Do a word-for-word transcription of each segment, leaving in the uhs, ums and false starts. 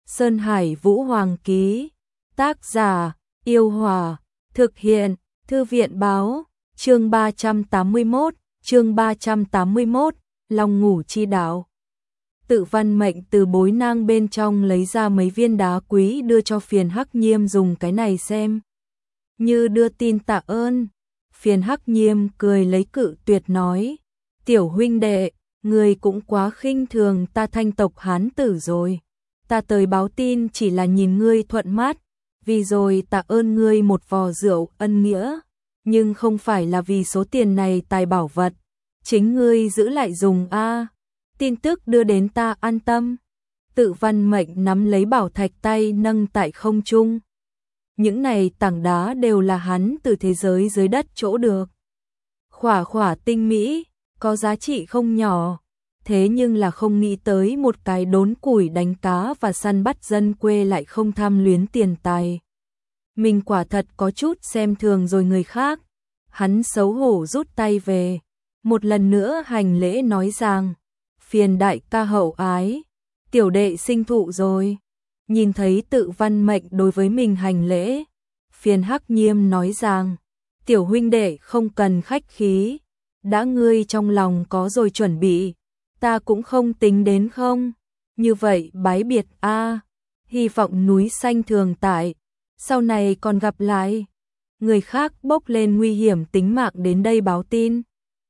Sơn Hải Vũ Hoàng ký. Tác giả: Yêu Hòa. Thực hiện: Thư viện báo. Chương ba trăm tám mươi mốt, chương ba trăm tám mươi mốt, Long ngủ chi đạo. Tự Văn Mệnh từ bối nang bên trong lấy ra mấy viên đá quý đưa cho Phiền Hắc Nhiêm dùng cái này xem. Như đưa tin tạ ơn. Phiền Hắc Nhiêm cười lấy cự tuyệt nói: Tiểu huynh đệ, người cũng quá khinh thường ta Thanh tộc Hán tử rồi. Ta tới báo tin chỉ là nhìn ngươi thuận mắt, vì rồi tạ ơn ngươi một vò rượu ân nghĩa, nhưng không phải là vì số tiền này tài bảo vật. Chính ngươi giữ lại dùng a. Tin tức đưa đến ta an tâm. Tự Văn Mệnh nắm lấy bảo thạch tay nâng tại không trung. Những này tảng đá đều là hắn từ thế giới dưới đất chỗ được. Khỏa khỏa tinh mỹ, có giá trị không nhỏ. Thế nhưng là không nghĩ tới một cái đốn củi đánh cá và săn bắt dân quê lại không tham luyến tiền tài. Mình quả thật có chút xem thường rồi người khác. Hắn xấu hổ rút tay về. Một lần nữa hành lễ nói rằng: Phiền đại ca hậu ái, tiểu đệ sinh thụ rồi. Nhìn thấy Tự Văn Mệnh đối với mình hành lễ, Phiền Hắc Nhiêm nói rằng: Tiểu huynh đệ không cần khách khí, đã ngươi trong lòng có rồi chuẩn bị, ta cũng không tính đến không. Như vậy bái biệt a, hy vọng núi xanh thường tại, sau này còn gặp lại. Người khác bốc lên nguy hiểm tính mạng đến đây báo tin.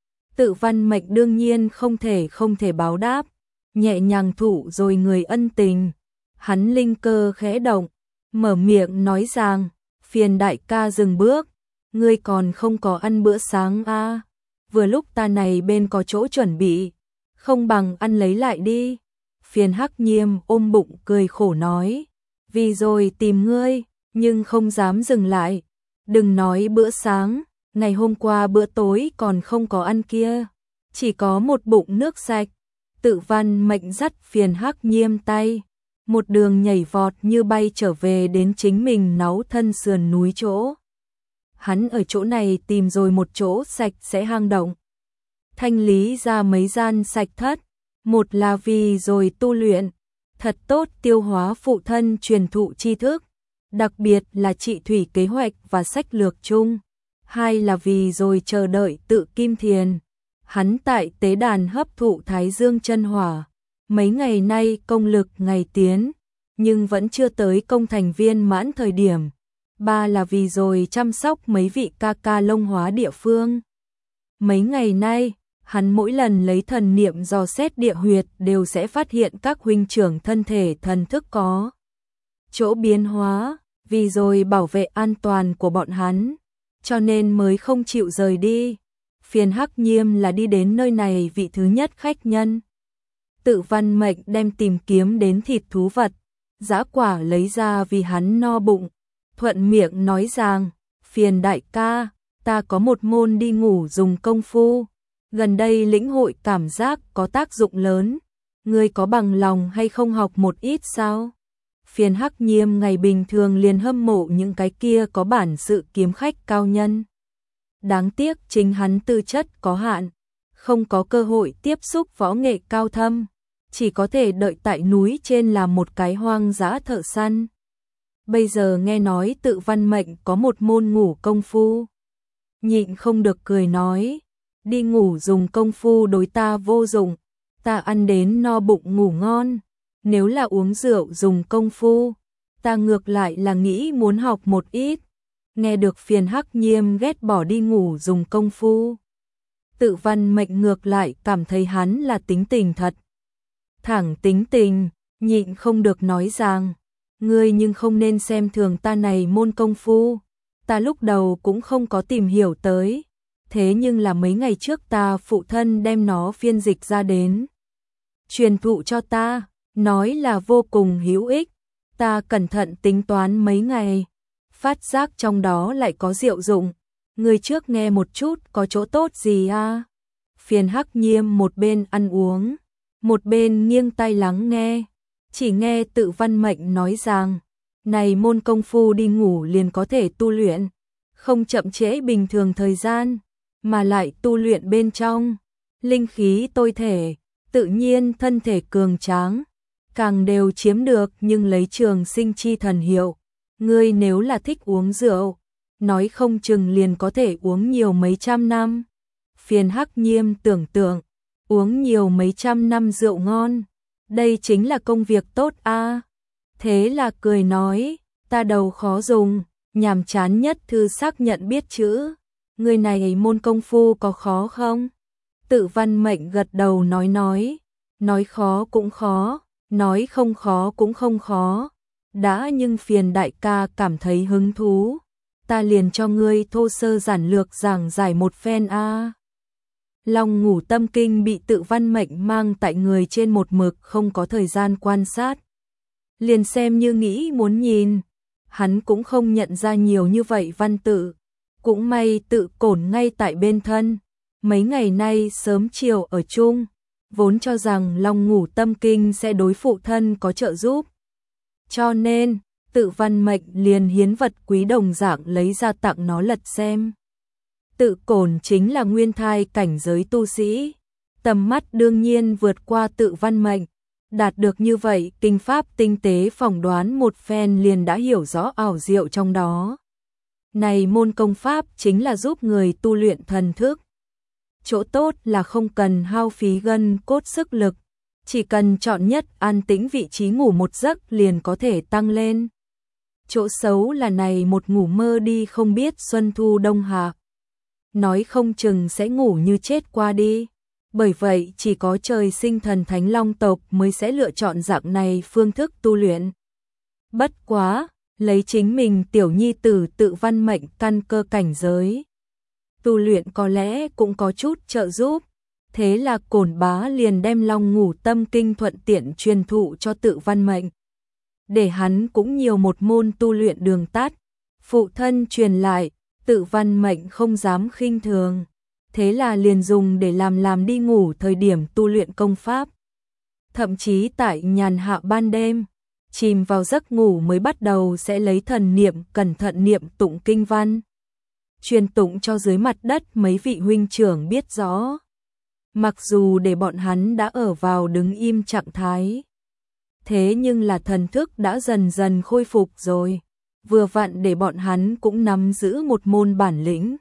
Tự Văn Mệnh đương nhiên không thể không thể báo đáp, nhẹ nhàng thụ rồi người ân tình. Hắn linh cơ khẽ động, mở miệng nói rằng: Phiền đại ca dừng bước, ngươi còn không có ăn bữa sáng a. À? Vừa lúc ta này bên có chỗ chuẩn bị, không bằng ăn lấy lại đi. Phiền Hắc Nhiêm ôm bụng cười khổ nói: Vì rồi tìm ngươi, nhưng không dám dừng lại. Đừng nói bữa sáng, ngày hôm qua bữa tối còn không có ăn kia, chỉ có một bụng nước sạch. Tự Văn Mệnh dắt Phiền Hắc Nhiêm tay, một đường nhảy vọt như bay trở về đến chính mình náu thân sườn núi chỗ. Hắn ở chỗ này tìm rồi một chỗ sạch sẽ hang động, thanh lý ra mấy gian sạch thất, một là vì rồi tu luyện, thật tốt tiêu hóa phụ thân truyền thụ tri thức, đặc biệt là trị thủy kế hoạch và sách lược chung. Hai là vì rồi chờ đợi Tự Kim Thiền. Hắn tại tế đàn hấp thụ Thái Dương chân hỏa, mấy ngày nay công lực ngày tiến, nhưng vẫn chưa tới công thành viên mãn thời điểm. Ba là vì rồi chăm sóc mấy vị ca ca Long Hóa địa phương. Mấy ngày nay, hắn mỗi lần lấy thần niệm dò xét địa huyệt đều sẽ phát hiện các huynh trưởng thân thể thần thức có chỗ biến hóa, vì rồi bảo vệ an toàn của bọn hắn, cho nên mới không chịu rời đi. Phiền Hắc Nhiêm là đi đến nơi này vị thứ nhất khách nhân. Tự Văn Mệnh đem tìm kiếm đến thịt thú vật, dã quả lấy ra vì hắn no bụng, thuận miệng nói rằng: Phiền đại ca, ta có một môn đi ngủ dùng công phu, gần đây lĩnh hội cảm giác có tác dụng lớn, ngươi có bằng lòng hay không học một ít sao? Phiền Hắc Nhiêm ngày bình thường liền hâm mộ những cái kia có bản sự kiếm khách cao nhân. Đáng tiếc chính hắn tư chất có hạn, không có cơ hội tiếp xúc võ nghệ cao thâm, chỉ có thể đợi tại núi trên làm một cái hoang dã thợ săn. Bây giờ nghe nói Tự Văn Mệnh có một môn ngủ công phu, nhịn không được cười nói: Đi ngủ dùng công phu đối ta vô dụng, ta ăn đến no bụng ngủ ngon. Nếu là uống rượu dùng công phu, ta ngược lại là nghĩ muốn học một ít. Nghe được Phiền Hắc Nhiêm ghét bỏ đi ngủ dùng công phu, Tự Văn Mệnh ngược lại cảm thấy hắn là tính tình thật thẳng tính tình, nhịn không được nói rằng: Ngươi nhưng không nên xem thường ta này môn công phu, ta lúc đầu cũng không có tìm hiểu tới, thế nhưng là mấy ngày trước ta phụ thân đem nó phiên dịch ra đến, truyền thụ cho ta, nói là vô cùng hữu ích. Ta cẩn thận tính toán mấy ngày, phát giác trong đó lại có diệu dụng. Người trước nghe một chút có chỗ tốt gì a? Phiền Hắc Nhiêm một bên ăn uống, một bên nghiêng tai lắng nghe, chỉ nghe Tự Văn Mệnh nói rằng: Này môn công phu đi ngủ liền có thể tu luyện, không chậm trễ bình thường thời gian, mà lại tu luyện bên trong linh khí tôi thể, tự nhiên thân thể cường tráng, càng đều chiếm được, nhưng lấy trường sinh chi thần hiệu. Ngươi nếu là thích uống rượu, nói không chừng liền có thể uống nhiều mấy trăm năm. Phiền Hắc Nhiêm tưởng tượng, uống nhiều mấy trăm năm rượu ngon, đây chính là công việc tốt a. À. Thế là cười nói, ta đầu khó dùng, nhàm chán nhất thư xác nhận biết chữ. Người này môn công phu có khó không? Tự Văn Mệnh gật đầu nói nói, nói khó cũng khó, nói không khó cũng không khó. Đã nhưng phiền đại ca cảm thấy hứng thú, ta liền cho ngươi thô sơ giản lược giảng giải một phen a. À. Long Ngủ Tâm Kinh bị Tự Văn Mệnh mang tại người trên một mực không có thời gian quan sát. Liền xem như nghĩ muốn nhìn, hắn cũng không nhận ra nhiều như vậy văn tự. Cũng may Tự Cổn ngay tại bên thân, mấy ngày nay sớm chiều ở chung, vốn cho rằng Long Ngủ Tâm Kinh sẽ đối phụ thân có trợ giúp. Cho nên, Tự Văn Mệnh liền hiến vật quý đồng dạng lấy ra tặng nó lật xem. Tự Cổn chính là nguyên thai cảnh giới tu sĩ, tầm mắt đương nhiên vượt qua Tự Văn Mệnh, đạt được như vậy kinh pháp tinh tế phỏng đoán một phen liền đã hiểu rõ ảo diệu trong đó. Này môn công pháp chính là giúp người tu luyện thần thức. Chỗ tốt là không cần hao phí gân cốt sức lực, chỉ cần chọn nhất an tĩnh vị trí ngủ một giấc liền có thể tăng lên. Chỗ xấu là này một ngủ mơ đi không biết xuân thu đông hạ. Nói không chừng sẽ ngủ như chết qua đi. Bởi vậy chỉ có trời sinh thần thánh long tộc mới sẽ lựa chọn dạng này phương thức tu luyện. Bất quá, lấy chính mình tiểu nhi tử Tự Văn Mệnh căn cơ cảnh giới. Tu luyện có lẽ cũng có chút trợ giúp. Thế là Cổn bá liền đem Long Ngủ Tâm Kinh thuận tiện truyền thụ cho Tự Văn Mệnh. Để hắn cũng nhiều một môn tu luyện đường tắt. Phụ thân truyền lại, Tự Văn Mệnh không dám khinh thường. Thế là liền dùng để làm làm đi ngủ thời điểm tu luyện công pháp. Thậm chí tại nhàn hạ ban đêm, chìm vào giấc ngủ mới bắt đầu sẽ lấy thần niệm cẩn thận niệm tụng kinh văn. Truyền tụng cho dưới mặt đất mấy vị huynh trưởng biết rõ. Mặc dù để bọn hắn đã ở vào đứng im trạng thái. Thế nhưng là thần thức đã dần dần khôi phục rồi. Vừa vặn để bọn hắn cũng nắm giữ một môn bản lĩnh.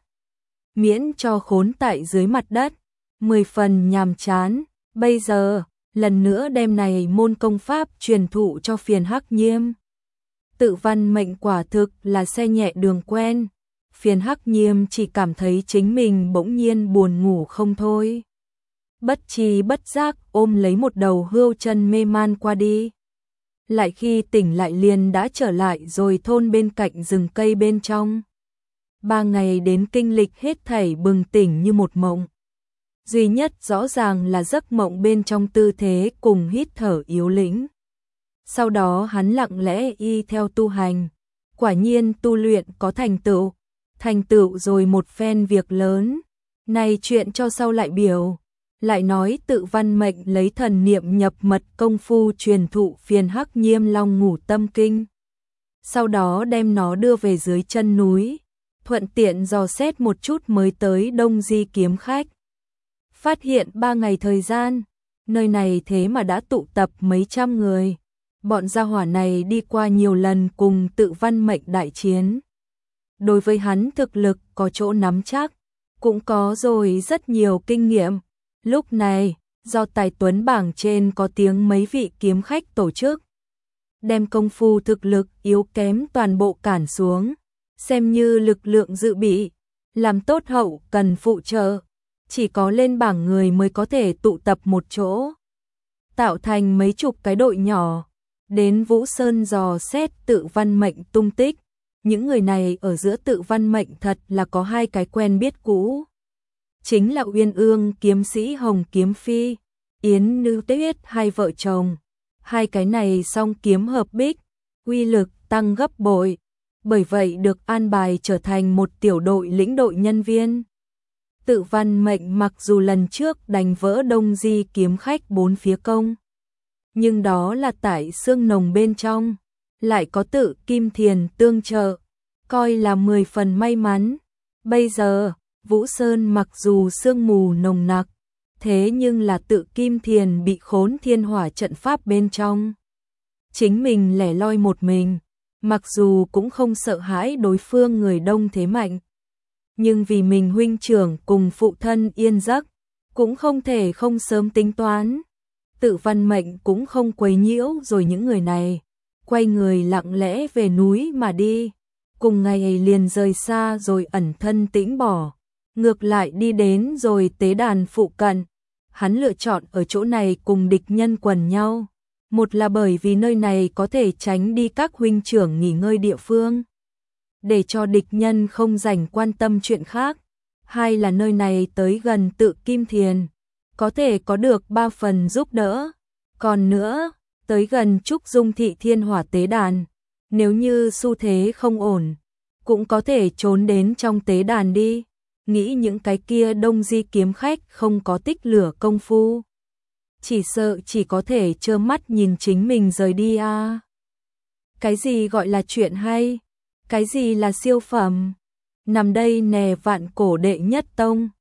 Miễn cho khốn tại dưới mặt đất, mười phần nhàm chán. Bây giờ, lần nữa đem này môn công pháp truyền thụ cho Phiền Hắc Nhiêm. Tự Văn Mệnh quả thực là xe nhẹ đường quen. Phiền Hắc Nhiêm chỉ cảm thấy chính mình bỗng nhiên buồn ngủ không thôi. Bất tri bất giác ôm lấy một đầu hươu chân mê man qua đi. Lại khi tỉnh lại liền đã trở lại rồi thôn bên cạnh rừng cây bên trong. Ba ngày đến kinh lịch hết thảy bừng tỉnh như một mộng. Duy nhất rõ ràng là giấc mộng bên trong tư thế cùng hít thở yếu lĩnh. Sau đó hắn lặng lẽ y theo tu hành. Quả nhiên tu luyện có thành tựu. Thành tựu rồi một phen việc lớn. Này chuyện cho sau lại biểu. Lại nói Tự Văn Mệnh lấy thần niệm nhập mật công phu truyền thụ Phiền Hắc Nhiêm Long Ngủ Tâm Kinh. Sau đó đem nó đưa về dưới chân núi. Thuận tiện dò xét một chút mới tới Đông Di kiếm khách. Phát hiện ba ngày thời gian, nơi này thế mà đã tụ tập mấy trăm người. Bọn gia hỏa này đi qua nhiều lần cùng Tự Văn Mệnh đại chiến. Đối với hắn thực lực có chỗ nắm chắc, cũng có rồi rất nhiều kinh nghiệm. Lúc này, do tài tuấn bảng trên có tiếng mấy vị kiếm khách tổ chức. Đem công phu thực lực yếu kém toàn bộ cản xuống. Xem như lực lượng dự bị, làm tốt hậu cần phụ trợ, chỉ có lên bảng người mới có thể tụ tập một chỗ. Tạo thành mấy chục cái đội nhỏ, đến Vũ Sơn dò xét Tự Văn Mệnh tung tích. Những người này ở giữa Tự Văn Mệnh thật là có hai cái quen biết cũ. Chính là Uyên Ương kiếm sĩ Hồng Kiếm Phi, Yến Nữ Tuyết hai vợ chồng. Hai cái này song kiếm hợp bích, uy lực tăng gấp bội. Bởi vậy được an bài trở thành một tiểu đội lĩnh đội nhân viên. Tự Văn Mệnh mặc dù lần trước đánh vỡ Đông Di kiếm khách bốn phía công, nhưng đó là tại xương nồng bên trong, lại có Tự Kim Thiền tương trợ, coi là mười phần may mắn. Bây giờ, Vũ Sơn mặc dù sương mù nồng nặc, thế nhưng là Tự Kim Thiền bị khốn thiên hỏa trận pháp bên trong. chính mình lẻ loi một mình, mặc dù cũng không sợ hãi đối phương người đông thế mạnh. Nhưng vì mình huynh trưởng cùng phụ thân yên giấc, cũng không thể không sớm tính toán. Tự văn mệnh cũng không quấy nhiễu rồi những người này, quay người lặng lẽ về núi mà đi. Cùng ngày liền rời xa rồi ẩn thân tĩnh bỏ, ngược lại đi đến rồi tế đàn phụ cận. Hắn lựa chọn ở chỗ này cùng địch nhân quần nhau. Một là bởi vì nơi này có thể tránh đi các huynh trưởng nghỉ ngơi địa phương, để cho địch nhân không rảnh quan tâm chuyện khác. Hai là nơi này tới gần Tự Kim Thiền, có thể có được ba phần giúp đỡ. Còn nữa, tới gần Trúc Dung Thị Thiên Hỏa tế đàn, nếu như xu thế không ổn, cũng có thể trốn đến trong tế đàn đi. Nghĩ những cái kia Đông Di kiếm khách không có tích lửa công phu, chỉ sợ chỉ có thể trơ mắt nhìn chính mình rời đi à. Cái gì gọi là chuyện hay? Cái gì là siêu phẩm? Nằm đây nè vạn cổ đệ nhất tông.